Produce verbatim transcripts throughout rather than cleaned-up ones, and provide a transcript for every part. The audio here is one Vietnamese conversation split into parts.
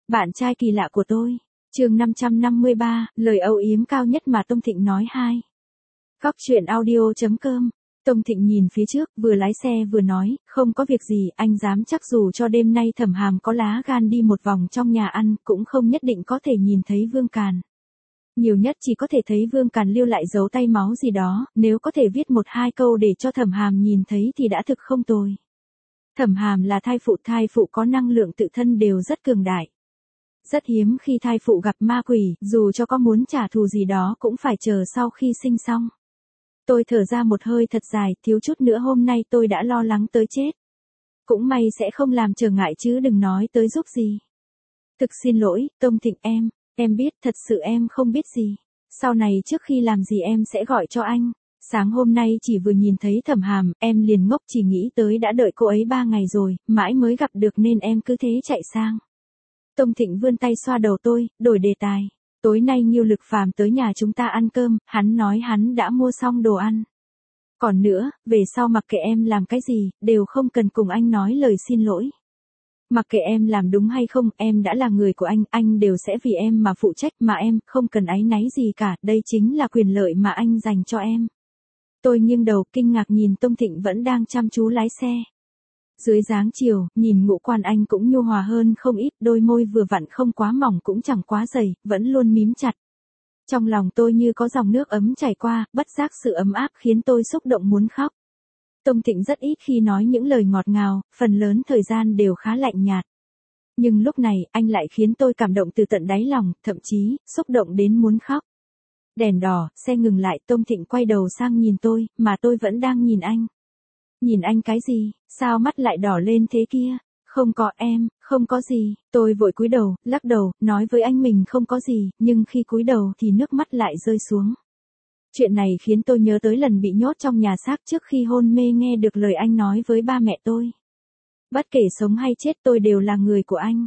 Bạn trai kỳ lạ của tôi. Chương năm trăm năm mươi ba, lời âu yếm cao nhất mà Tông Thịnh nói hai. Góc truyện audio chấm com. Tông Thịnh nhìn phía trước, vừa lái xe vừa nói, không có việc gì, anh dám chắc dù cho đêm nay Thẩm Hàm có lá gan đi một vòng trong nhà ăn, cũng không nhất định có thể nhìn thấy Vương Càn. Nhiều nhất chỉ có thể thấy Vương Càn lưu lại dấu tay máu gì đó, nếu có thể viết một hai câu để cho Thẩm Hàm nhìn thấy thì đã thực không tồi. Thẩm Hàm là thai phụ, thai phụ có năng lượng tự thân đều rất cường đại. Rất hiếm khi thai phụ gặp ma quỷ, dù cho có muốn trả thù gì đó cũng phải chờ sau khi sinh xong. Tôi thở ra một hơi thật dài, thiếu chút nữa hôm nay tôi đã lo lắng tới chết. Cũng may sẽ không làm trở ngại chứ đừng nói tới giúp gì. Thực xin lỗi, Tông Thịnh em, em biết thật sự em không biết gì. Sau này trước khi làm gì em sẽ gọi cho anh. Sáng hôm nay chỉ vừa nhìn thấy Thẩm Hàm, em liền ngốc chỉ nghĩ tới đã đợi cô ấy ba ngày rồi, mãi mới gặp được nên em cứ thế chạy sang. Tông Thịnh vươn tay xoa đầu tôi, đổi đề tài. Tối nay Ngưu Lực Phàm tới nhà chúng ta ăn cơm, hắn nói hắn đã mua xong đồ ăn. Còn nữa, về sau mặc kệ em làm cái gì, đều không cần cùng anh nói lời xin lỗi. Mặc kệ em làm đúng hay không, em đã là người của anh, anh đều sẽ vì em mà phụ trách mà em không cần áy náy gì cả, đây chính là quyền lợi mà anh dành cho em. Tôi nghiêng đầu kinh ngạc nhìn Tông Thịnh vẫn đang chăm chú lái xe. Dưới dáng chiều, nhìn ngũ quan anh cũng nhu hòa hơn không ít, đôi môi vừa vặn không quá mỏng cũng chẳng quá dày, vẫn luôn mím chặt. Trong lòng tôi như có dòng nước ấm chảy qua, bất giác sự ấm áp khiến tôi xúc động muốn khóc. Tông Thịnh rất ít khi nói những lời ngọt ngào, phần lớn thời gian đều khá lạnh nhạt. Nhưng lúc này, anh lại khiến tôi cảm động từ tận đáy lòng, thậm chí, xúc động đến muốn khóc. Đèn đỏ, xe ngừng lại, Tông Thịnh quay đầu sang nhìn tôi, mà tôi vẫn đang nhìn anh. Nhìn anh cái gì, sao mắt lại đỏ lên thế kia? Không có em, không có gì. Tôi vội cúi đầu, lắc đầu, nói với anh mình không có gì, nhưng khi cúi đầu thì nước mắt lại rơi xuống. Chuyện này khiến tôi nhớ tới lần bị nhốt trong nhà xác trước khi hôn mê nghe được lời anh nói với ba mẹ tôi. Bất kể sống hay chết tôi đều là người của anh.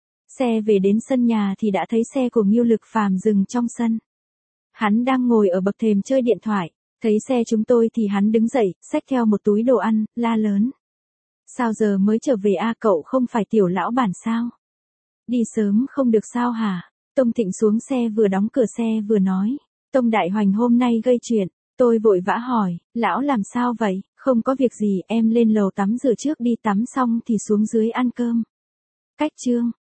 Xe về đến sân nhà thì đã thấy xe của Ngưu Lực Phàm dừng trong sân. Hắn đang ngồi ở bậc thềm chơi điện thoại. Thấy xe chúng tôi thì hắn đứng dậy, xách theo một túi đồ ăn, la lớn. Sao giờ mới trở về a, cậu không phải tiểu lão bản sao? Đi sớm không được sao hả? Tông Thịnh xuống xe vừa đóng cửa xe vừa nói. Tông Đại Hoành hôm nay gây chuyện. Tôi vội vã hỏi, lão làm sao vậy? Không có việc gì, em lên lầu tắm rửa trước đi, tắm xong thì xuống dưới ăn cơm. Cách chương.